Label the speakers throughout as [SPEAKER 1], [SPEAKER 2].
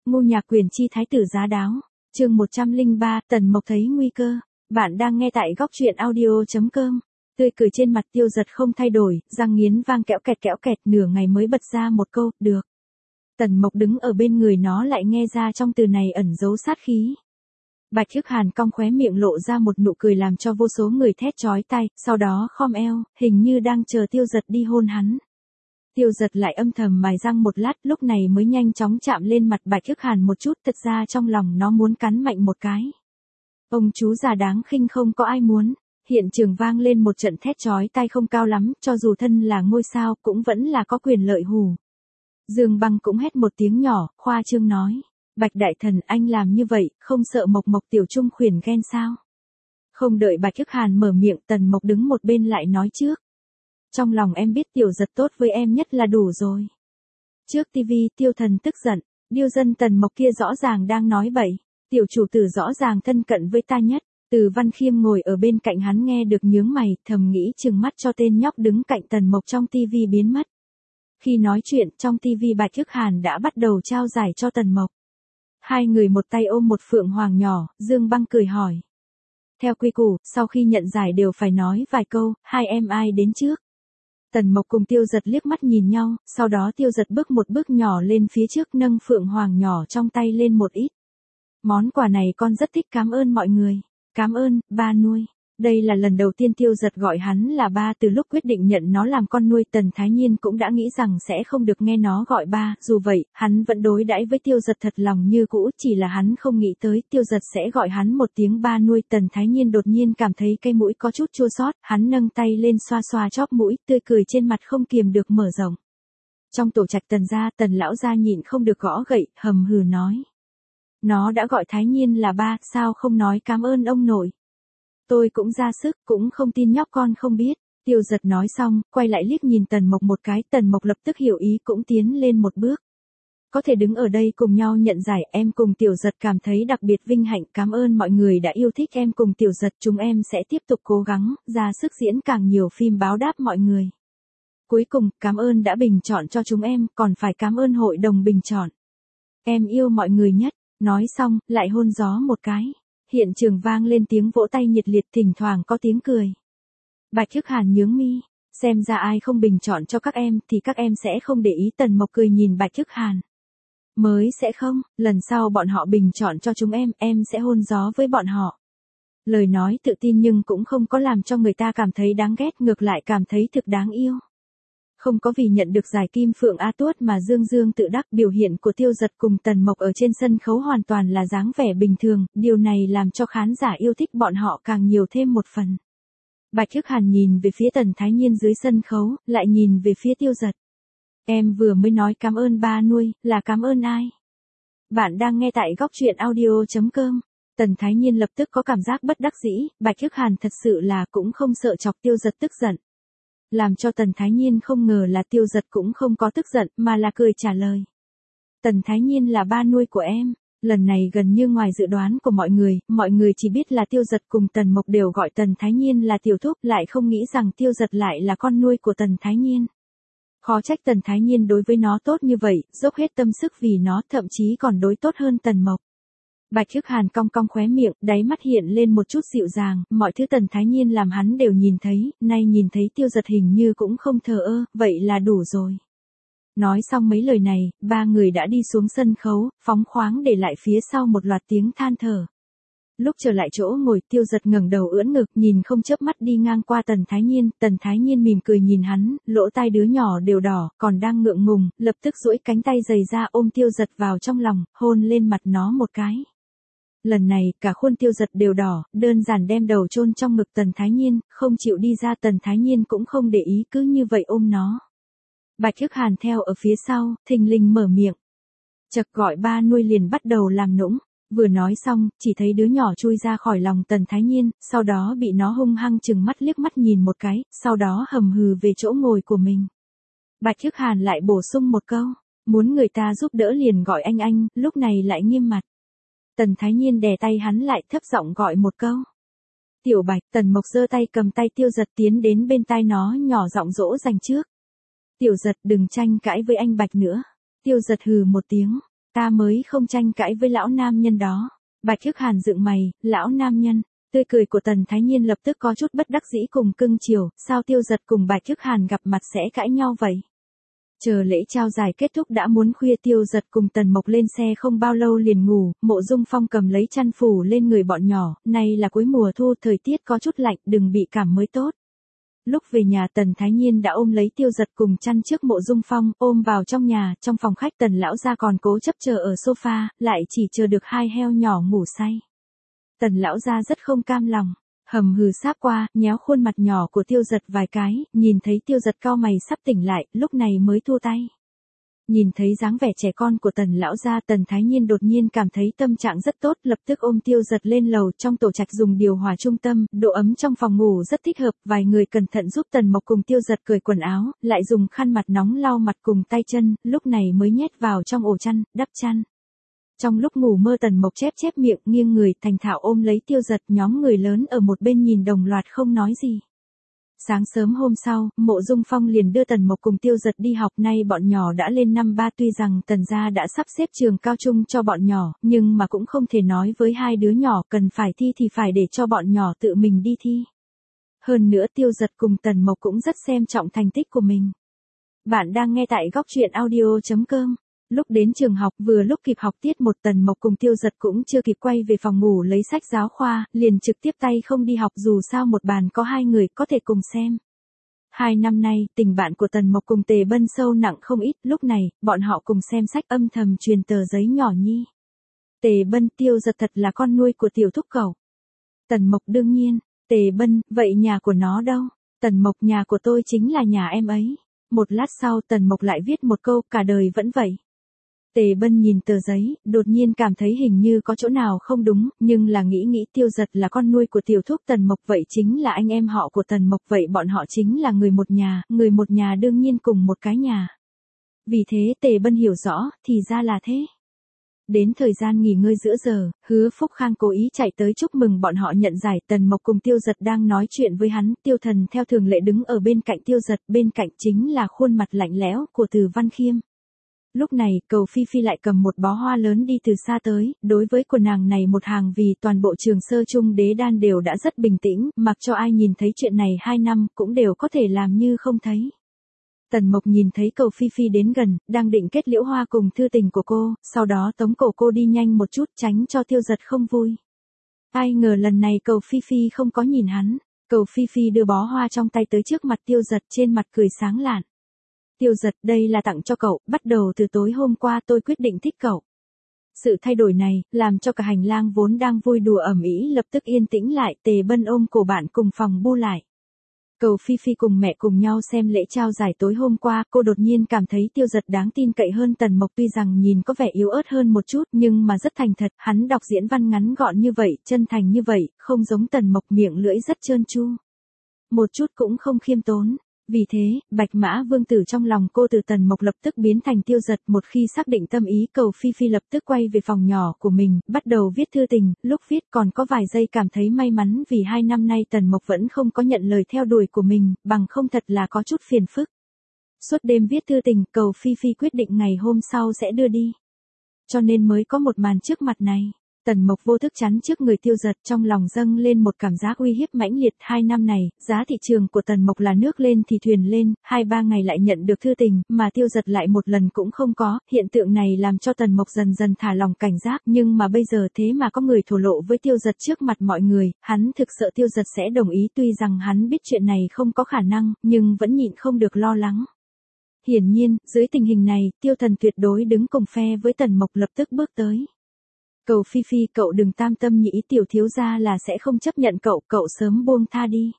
[SPEAKER 1] Ngô Nhạc Quyền chi thái tử giá đáo. Chương 103, Tần Mộc thấy nguy cơ. Bạn đang nghe tại góc truyện audio.com. Tươi cười trên mặt Tiêu Dật không thay đổi, răng nghiến vang kẽo kẹt, nửa ngày mới bật ra một câu, được. Tần Mộc đứng ở bên người nó lại nghe ra trong từ này ẩn giấu sát khí. Bạch Hức Hàn cong khóe miệng lộ ra một nụ cười làm cho vô số người thét chói tai, sau đó khom eo, hình như đang chờ Tiêu Dật đi hôn hắn. Tiêu Dật lại âm thầm mài răng một lát, lúc này mới nhanh chóng chạm lên mặt Bạch Hức Hàn một chút, thật ra trong lòng nó muốn cắn mạnh một cái. Ông chú già đáng khinh không có ai muốn. Hiện trường vang lên một trận thét chói tai không cao lắm, cho dù thân là ngôi sao cũng vẫn là có quyền lợi hù. Dương Băng cũng hét một tiếng nhỏ, khoa trương nói. Bạch đại thần, anh làm như vậy, không sợ Mộc Mộc tiểu trung khuyển ghen sao? Không đợi Bạch Hức Hàn mở miệng, Tần Mộc đứng một bên lại nói trước. Trong lòng em biết Tiểu Dật tốt với em nhất là đủ rồi. Trước tivi, Tiêu Thần tức giận, điêu dân Tần Mộc kia rõ ràng đang nói bậy, tiểu chủ tử rõ ràng thân cận với ta nhất. Từ Văn Khiêm ngồi ở bên cạnh hắn nghe được nhướng mày, thầm nghĩ trừng mắt cho tên nhóc đứng cạnh Tần Mộc trong tivi biến mất. Khi nói chuyện, trong tivi Bạch Hức Hàn đã bắt đầu trao giải cho Tần Mộc. Hai người một tay ôm một phượng hoàng nhỏ, Dương Băng cười hỏi. Theo quy củ, sau khi nhận giải đều phải nói vài câu, hai em ai đến trước? Tần Mộc cùng Tiêu Dật liếc mắt nhìn nhau, sau đó Tiêu Dật bước một bước nhỏ lên phía trước nâng phượng hoàng nhỏ trong tay lên một ít. Món quà này con rất thích, cảm ơn mọi người. Cảm ơn, ba nuôi. Đây là lần đầu tiên Tiêu Dật gọi hắn là ba từ lúc quyết định nhận nó làm con nuôi. Tần Thái Nhiên cũng đã nghĩ rằng sẽ không được nghe nó gọi ba, dù vậy, hắn vẫn đối đãi với Tiêu Dật thật lòng như cũ, chỉ là hắn không nghĩ tới Tiêu Dật sẽ gọi hắn một tiếng ba nuôi. Tần Thái Nhiên đột nhiên cảm thấy cái mũi có chút chua xót, hắn nâng tay lên xoa xoa chóp mũi, tươi cười trên mặt không kiềm được mở rộng. Trong tổ trạch Tần gia, Tần lão gia nhịn không được gõ gậy, hầm hừ nói. Nó đã gọi Thái Nhiên là ba, sao không nói cảm ơn ông nội? Tôi cũng ra sức, cũng không tin nhóc con không biết. Tiêu Dật nói xong, quay lại liếc nhìn Tần Mộc một cái, Tần Mộc lập tức hiểu ý cũng tiến lên một bước. Có thể đứng ở đây cùng nhau nhận giải, em cùng Tiểu Dật cảm thấy đặc biệt vinh hạnh, cảm ơn mọi người đã yêu thích em cùng Tiểu Dật, chúng em sẽ tiếp tục cố gắng, ra sức diễn càng nhiều phim báo đáp mọi người. Cuối cùng, cảm ơn đã bình chọn cho chúng em, còn phải cảm ơn hội đồng bình chọn. Em yêu mọi người nhất. Nói xong, lại hôn gió một cái. Hiện trường vang lên tiếng vỗ tay nhiệt liệt, thỉnh thoảng có tiếng cười. Bạch Hức Hàn nhướng mi, xem ra ai không bình chọn cho các em thì các em sẽ không để ý. Tần Mộc cười nhìn Bạch Hức Hàn. Mới sẽ không, lần sau bọn họ bình chọn cho chúng em sẽ hôn gió với bọn họ. Lời nói tự tin nhưng cũng không có làm cho người ta cảm thấy đáng ghét, ngược lại cảm thấy thực đáng yêu. Không có vì nhận được giải Kim Phượng A Tuốt mà Dương Dương tự đắc. Biểu hiện của Tiêu Dật cùng Tần Mộc ở trên sân khấu hoàn toàn là dáng vẻ bình thường, điều này làm cho khán giả yêu thích bọn họ càng nhiều thêm một phần. Bạch Hức Hàn nhìn về phía Tần Thái Nhiên dưới sân khấu, lại nhìn về phía Tiêu Dật. Em vừa mới nói cảm ơn ba nuôi, là cảm ơn ai? Bạn đang nghe tại góc truyện audio.com. Tần Thái Nhiên lập tức có cảm giác bất đắc dĩ, Bạch Hức Hàn thật sự là cũng không sợ chọc Tiêu Dật tức giận. Làm cho Tần Thái Nhiên không ngờ là Tiêu Dật cũng không có tức giận, mà là cười trả lời. Tần Thái Nhiên là ba nuôi của em. Lần này gần như ngoài dự đoán của mọi người chỉ biết là Tiêu Dật cùng Tần Mộc đều gọi Tần Thái Nhiên là tiểu thúc, lại không nghĩ rằng Tiêu Dật lại là con nuôi của Tần Thái Nhiên. Khó trách Tần Thái Nhiên đối với nó tốt như vậy, dốc hết tâm sức vì nó, thậm chí còn đối tốt hơn Tần Mộc. Bạch Hức Hàn cong cong khóe miệng, đáy mắt hiện lên một chút dịu dàng, mọi thứ Tần Thái Nhiên làm hắn đều nhìn thấy, nay nhìn thấy Tiêu Dật hình như cũng không thờ ơ, vậy là đủ rồi. Nói xong mấy lời này, ba người đã đi xuống sân khấu, phóng khoáng để lại phía sau một loạt tiếng than thở. Lúc trở lại chỗ ngồi, Tiêu Dật ngẩng đầu ưỡn ngực, nhìn không chớp mắt đi ngang qua Tần Thái Nhiên mỉm cười nhìn hắn, lỗ tai đứa nhỏ đều đỏ, còn đang ngượng ngùng, lập tức duỗi cánh tay dày ra ôm Tiêu Dật vào trong lòng, hôn lên mặt nó một cái. Lần này, cả khuôn Tiêu Dật đều đỏ, đơn giản đem đầu chôn trong ngực Tần Thái Nhiên, không chịu đi ra. Tần Thái Nhiên cũng không để ý, cứ như vậy ôm nó. Bạch Hức Hàn theo ở phía sau, thình lình mở miệng. Chợt gọi ba nuôi liền bắt đầu làm nũng. Vừa nói xong, chỉ thấy đứa nhỏ chui ra khỏi lòng Tần Thái Nhiên, sau đó bị nó hung hăng trừng mắt liếc mắt nhìn một cái, sau đó hầm hừ về chỗ ngồi của mình. Bạch Hức Hàn lại bổ sung một câu, muốn người ta giúp đỡ liền gọi anh, lúc này lại nghiêm mặt. Tần Thái Nhiên đè tay hắn lại, thấp giọng gọi một câu. Tiểu Bạch. Tần Mộc giơ tay cầm tay Tiêu Dật tiến đến bên tai nó nhỏ giọng dỗ dành trước. Tiểu Dật, đừng tranh cãi với anh Bạch nữa. Tiêu Dật hừ một tiếng. Ta mới không tranh cãi với lão nam nhân đó. Bạch Hức Hàn dựng mày, lão nam nhân. Tươi cười của Tần Thái Nhiên lập tức có chút bất đắc dĩ cùng cưng chiều, sao Tiêu Giật cùng Bạch Hức Hàn gặp mặt sẽ cãi nhau vậy? Chờ lễ trao giải kết thúc đã muốn khuya, Tiêu Giật cùng Tần Mộc lên xe không bao lâu liền ngủ, Mộ Dung Phong cầm lấy chăn phủ lên người bọn nhỏ, nay là cuối mùa thu thời tiết có chút lạnh, đừng bị cảm mới tốt. Lúc về nhà Tần Thái Nhiên đã ôm lấy Tiêu Giật cùng chăn trước Mộ Dung Phong, ôm vào trong nhà, trong phòng khách Tần lão gia còn cố chấp chờ ở sofa, lại chỉ chờ được hai heo nhỏ ngủ say. Tần lão gia rất không cam lòng, hầm hừ sáp qua, nhéo khuôn mặt nhỏ của Tiêu Giật vài cái, nhìn thấy Tiêu Giật cau mày sắp tỉnh lại, lúc này mới thua tay. Nhìn thấy dáng vẻ trẻ con của Tần lão gia, Tần Thái Nhiên đột nhiên cảm thấy tâm trạng rất tốt, lập tức ôm Tiêu Giật lên lầu, trong tổ trạch dùng điều hòa trung tâm, độ ấm trong phòng ngủ rất thích hợp, vài người cẩn thận giúp Tần Mộc cùng Tiêu Giật cởi quần áo, lại dùng khăn mặt nóng lau mặt cùng tay chân, lúc này mới nhét vào trong ổ chăn, đắp chăn. Trong lúc ngủ mơ Tần Mộc chép chép miệng, nghiêng người thành thạo ôm lấy Tiêu Giật, nhóm người lớn ở một bên nhìn đồng loạt không nói gì. Sáng sớm hôm sau, Mộ Dung Phong liền đưa Tần Mộc cùng Tiêu Giật đi học, nay bọn nhỏ đã lên năm ba, tuy rằng Tần gia đã sắp xếp trường cao trung cho bọn nhỏ, nhưng mà cũng không thể nói với hai đứa nhỏ cần phải thi thì phải để cho bọn nhỏ tự mình đi thi. Hơn nữa Tiêu Giật cùng Tần Mộc cũng rất xem trọng thành tích của mình. Bạn đang nghe tại góc truyện audio.com. Lúc đến trường học vừa lúc kịp học tiết một, Tần Mộc cùng Tiêu Giật cũng chưa kịp quay về phòng ngủ lấy sách giáo khoa, liền trực tiếp tay không đi học, dù sao một bàn có hai người có thể cùng xem. 2 năm nay, tình bạn của Tần Mộc cùng Tề Bân sâu nặng không ít, lúc này, bọn họ cùng xem sách âm thầm truyền tờ giấy nhỏ nhi. Tề Bân, Tiêu Giật thật là con nuôi của tiểu thúc cẩu. Tần Mộc đương nhiên. Tề Bân, vậy nhà của nó đâu? Tần Mộc, nhà của tôi chính là nhà em ấy. Một lát sau Tần Mộc lại viết một câu, cả đời vẫn vậy. Tề Bân nhìn tờ giấy, đột nhiên cảm thấy hình như có chỗ nào không đúng, nhưng là nghĩ Tiêu Giật là con nuôi của tiểu thúc Tần Mộc, vậy chính là anh em họ của Tần Mộc, vậy bọn họ chính là người một nhà đương nhiên cùng một cái nhà. Vì thế Tề Bân hiểu rõ, thì ra là thế. Đến thời gian nghỉ ngơi giữa giờ, Hứa Phúc Khang cố ý chạy tới chúc mừng bọn họ nhận giải, Tần Mộc cùng Tiêu Giật đang nói chuyện với hắn, Tiêu Thần theo thường lệ đứng ở bên cạnh Tiêu Giật, bên cạnh chính là khuôn mặt lạnh lẽo của Từ Văn Khiêm. Lúc này, Cầu Phi Phi lại cầm một bó hoa lớn đi từ xa tới, đối với của nàng này một hàng vì toàn bộ trường Sơ Trung Đế Đan đều đã rất bình tĩnh, mặc cho ai nhìn thấy chuyện này 2 năm cũng đều có thể làm như không thấy. Tần Mộc nhìn thấy Cầu Phi Phi đến gần, đang định kết liễu hoa cùng thư tình của cô, sau đó tống cổ cô đi nhanh một chút tránh cho Tiêu Giật không vui. Ai ngờ lần này Cầu Phi Phi không có nhìn hắn, Cầu Phi Phi đưa bó hoa trong tay tới trước mặt Tiêu Giật, trên mặt cười sáng lạn. Tiêu Giật, đây là tặng cho cậu, bắt đầu từ tối hôm qua tôi quyết định thích cậu. Sự thay đổi này, làm cho cả hành lang vốn đang vui đùa ầm ĩ lập tức yên tĩnh lại, Tề Bân ôm cổ bạn cùng phòng bu lại. Cầu Phi Phi cùng mẹ cùng nhau xem lễ trao giải tối hôm qua, cô đột nhiên cảm thấy Tiêu Giật đáng tin cậy hơn Tần Mộc, tuy rằng nhìn có vẻ yếu ớt hơn một chút nhưng mà rất thành thật, hắn đọc diễn văn ngắn gọn như vậy, chân thành như vậy, không giống Tần Mộc miệng lưỡi rất trơn tru. Một chút cũng không khiêm tốn. Vì thế, Bạch Mã Vương tử trong lòng cô từ Tần Mộc lập tức biến thành Tiêu Giật, một khi xác định tâm ý, Cầu Phi Phi lập tức quay về phòng nhỏ của mình, bắt đầu viết thư tình, lúc viết còn có vài giây cảm thấy may mắn vì 2 năm nay Tần Mộc vẫn không có nhận lời theo đuổi của mình, bằng không thật là có chút phiền phức. Suốt đêm viết thư tình, Cầu Phi Phi quyết định ngày hôm sau sẽ đưa đi. Cho nên mới có một màn trước mặt này. Tần Mộc vô thức chắn trước người Tiêu Giật, trong lòng dâng lên một cảm giác uy hiếp mãnh liệt. 2 năm này, giá thị trường của Tần Mộc là nước lên thì thuyền lên, 2-3 ngày lại nhận được thư tình, mà Tiêu Giật lại một lần cũng không có. Hiện tượng này làm cho Tần Mộc dần dần thả lòng cảnh giác, nhưng mà bây giờ thế mà có người thổ lộ với Tiêu Giật trước mặt mọi người, hắn thực sợ Tiêu Giật sẽ đồng ý, tuy rằng hắn biết chuyện này không có khả năng, nhưng vẫn nhịn không được lo lắng. Hiển nhiên, dưới tình hình này, Tiêu Thần tuyệt đối đứng cùng phe với Tần Mộc, lập tức bước tới. Cầu Phi Phi, cậu đừng tam tâm nhĩ, tiểu thiếu gia là sẽ không chấp nhận cậu, cậu sớm buông tha đi.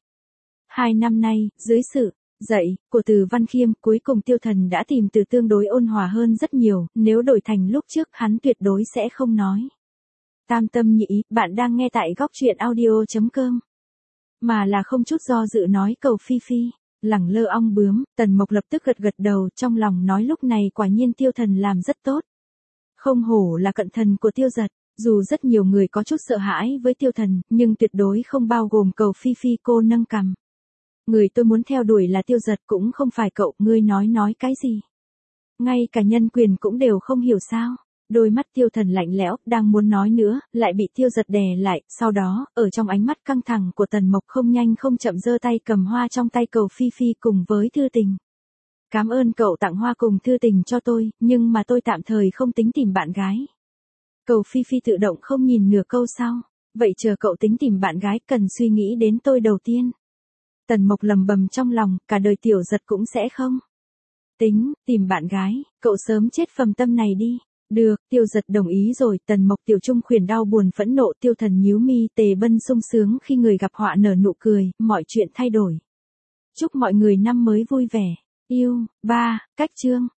[SPEAKER 1] 2 năm nay, dưới sự dạy của Từ Văn Khiêm, cuối cùng Tiêu Thần đã tìm từ tương đối ôn hòa hơn rất nhiều, nếu đổi thành lúc trước hắn tuyệt đối sẽ không nói. Tam tâm nhĩ, bạn đang nghe tại góc truyện audio.com. Mà là không chút do dự nói Cầu Phi Phi, lẳng lơ ong bướm, Tần Mộc lập tức gật đầu, trong lòng nói lúc này quả nhiên Tiêu Thần làm rất tốt. Không hổ là cận thần của Tiêu Giật. Dù rất nhiều người có chút sợ hãi với Tiêu Thần, nhưng tuyệt đối không bao gồm Cầu Phi Phi, cô nâng cằm. Người tôi muốn theo đuổi là Tiêu Giật, cũng không phải cậu, ngươi nói cái gì. Ngay cả nhân quyền cũng đều không hiểu sao. Đôi mắt Tiêu Thần lạnh lẽo, đang muốn nói nữa, lại bị Tiêu Giật đè lại, sau đó, ở trong ánh mắt căng thẳng của Tần Mộc không nhanh không chậm giơ tay cầm hoa trong tay Cầu Phi Phi cùng với Thư Tình. Cảm ơn cậu tặng hoa cùng Thư Tình cho tôi, nhưng mà tôi tạm thời không tính tìm bạn gái. Cầu Phi Phi tự động không nhìn nửa câu sau. Vậy chờ cậu tính tìm bạn gái cần suy nghĩ đến tôi đầu tiên. Tần Mộc lầm bầm trong lòng, cả đời Tiểu Giật cũng sẽ không. Tính, tìm bạn gái, cậu sớm chết phẩm tâm này đi. Được, Tiêu Giật đồng ý rồi, Tần Mộc Tiểu Trung khuyển đau buồn phẫn nộ, Tiêu Thần nhíu mi, Tề Bân sung sướng khi người gặp họa nở nụ cười, mọi chuyện thay đổi. Chúc mọi người năm mới vui vẻ. Yêu, 3, cách chương.